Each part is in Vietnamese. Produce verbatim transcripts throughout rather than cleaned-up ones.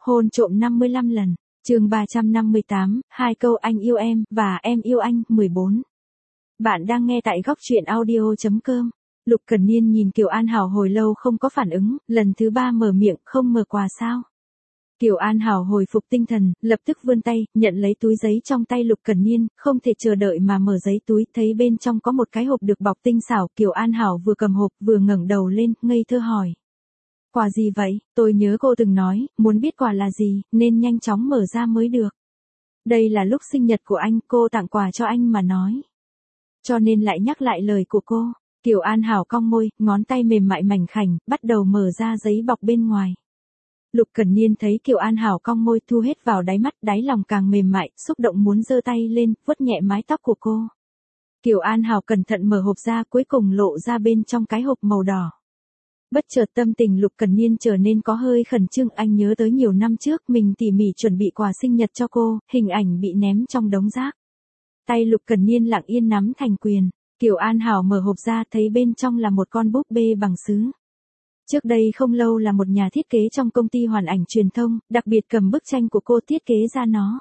Hôn trộm năm mươi lăm lần. Chương ba trăm năm mươi tám, hai câu anh yêu em và em yêu anh, mười bốn. Bạn đang nghe tại góc truyện audio chấm com. Lục Cần Niên nhìn Kiều An Hảo hồi lâu không có phản ứng, lần thứ ba mở miệng, không mở quà sao? Kiều An Hảo hồi phục tinh thần, lập tức vươn tay, nhận lấy túi giấy trong tay Lục Cần Niên, không thể chờ đợi mà mở giấy túi, thấy bên trong có một cái hộp được bọc tinh xảo. Kiều An Hảo vừa cầm hộp, vừa ngẩng đầu lên, ngây thơ hỏi. Quà gì vậy? Tôi nhớ cô từng nói, muốn biết quà là gì, nên nhanh chóng mở ra mới được. Đây là lúc sinh nhật của anh, cô tặng quà cho anh mà nói. Cho nên lại nhắc lại lời của cô. Kiều An Hảo cong môi, ngón tay mềm mại mảnh khảnh, bắt đầu mở ra giấy bọc bên ngoài. Lục Cần Niên thấy Kiều An Hảo cong môi thu hết vào đáy mắt, đáy lòng càng mềm mại, xúc động muốn giơ tay lên, vuốt nhẹ mái tóc của cô. Kiều An Hảo cẩn thận mở hộp ra, cuối cùng lộ ra bên trong cái hộp màu đỏ. Bất chợt tâm tình Lục Cần Niên trở nên có hơi khẩn trương, anh nhớ tới nhiều năm trước mình tỉ mỉ chuẩn bị quà sinh nhật cho cô, hình ảnh bị ném trong đống rác. Tay Lục Cần Niên lặng yên nắm thành quyền. Kiều An Hảo mở hộp ra thấy bên trong là một con búp bê bằng sứ. Trước đây không lâu là một nhà thiết kế trong công ty hoàn ảnh truyền thông, đặc biệt cầm bức tranh của cô thiết kế ra nó.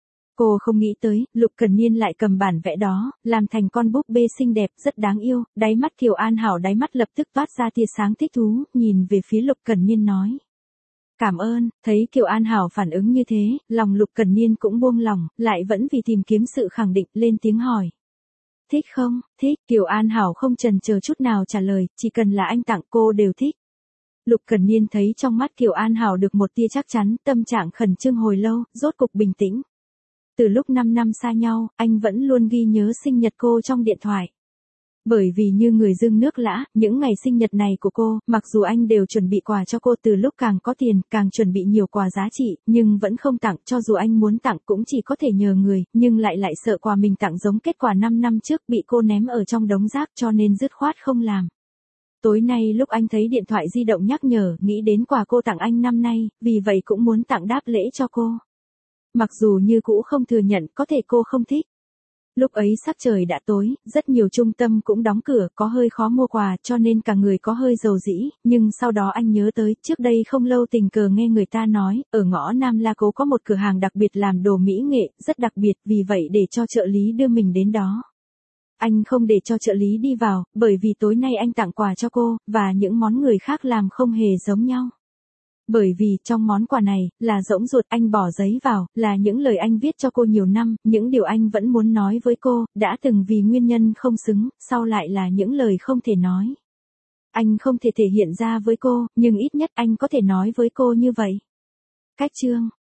Cô không nghĩ tới, Lục Cần Niên lại cầm bản vẽ đó, làm thành con búp bê xinh đẹp, rất đáng yêu. Đáy mắt Kiều An Hảo đáy mắt lập tức toát ra tia sáng thích thú, nhìn về phía Lục Cần Niên nói. Cảm ơn. Thấy Kiều An Hảo phản ứng như thế, lòng Lục Cần Niên cũng buông lỏng, lại vẫn vì tìm kiếm sự khẳng định, lên tiếng hỏi. Thích không? Thích. Kiều An Hảo không chần chờ chút nào trả lời, chỉ cần là anh tặng cô đều thích. Lục Cần Niên thấy trong mắt Kiều An Hảo được một tia chắc chắn, tâm trạng khẩn trương hồi lâu, rốt cục bình tĩnh. Từ lúc năm năm xa nhau, anh vẫn luôn ghi nhớ sinh nhật cô trong điện thoại. Bởi vì như người dưng nước lã, những ngày sinh nhật này của cô, mặc dù anh đều chuẩn bị quà cho cô, từ lúc càng có tiền, càng chuẩn bị nhiều quà giá trị, nhưng vẫn không tặng, cho dù anh muốn tặng cũng chỉ có thể nhờ người, nhưng lại lại sợ quà mình tặng giống kết quả năm năm trước bị cô ném ở trong đống rác, cho nên dứt khoát không làm. Tối nay lúc anh thấy điện thoại di động nhắc nhở, nghĩ đến quà cô tặng anh năm nay, vì vậy cũng muốn tặng đáp lễ cho cô. Mặc dù như cũ không thừa nhận, có thể cô không thích. Lúc ấy sắc trời đã tối, rất nhiều trung tâm cũng đóng cửa, có hơi khó mua quà, cho nên cả người có hơi dầu dĩ, nhưng sau đó anh nhớ tới, trước đây không lâu tình cờ nghe người ta nói, ở ngõ Nam La Cố có một cửa hàng đặc biệt làm đồ mỹ nghệ, rất đặc biệt, vì vậy để cho trợ lý đưa mình đến đó. Anh không để cho trợ lý đi vào, bởi vì tối nay anh tặng quà cho cô, và những món người khác làm không hề giống nhau. Bởi vì trong món quà này, là rỗng ruột, anh bỏ giấy vào, là những lời anh viết cho cô nhiều năm, những điều anh vẫn muốn nói với cô, đã từng vì nguyên nhân không xứng, sau lại là những lời không thể nói. Anh không thể thể hiện ra với cô, nhưng ít nhất anh có thể nói với cô như vậy. Cách chương.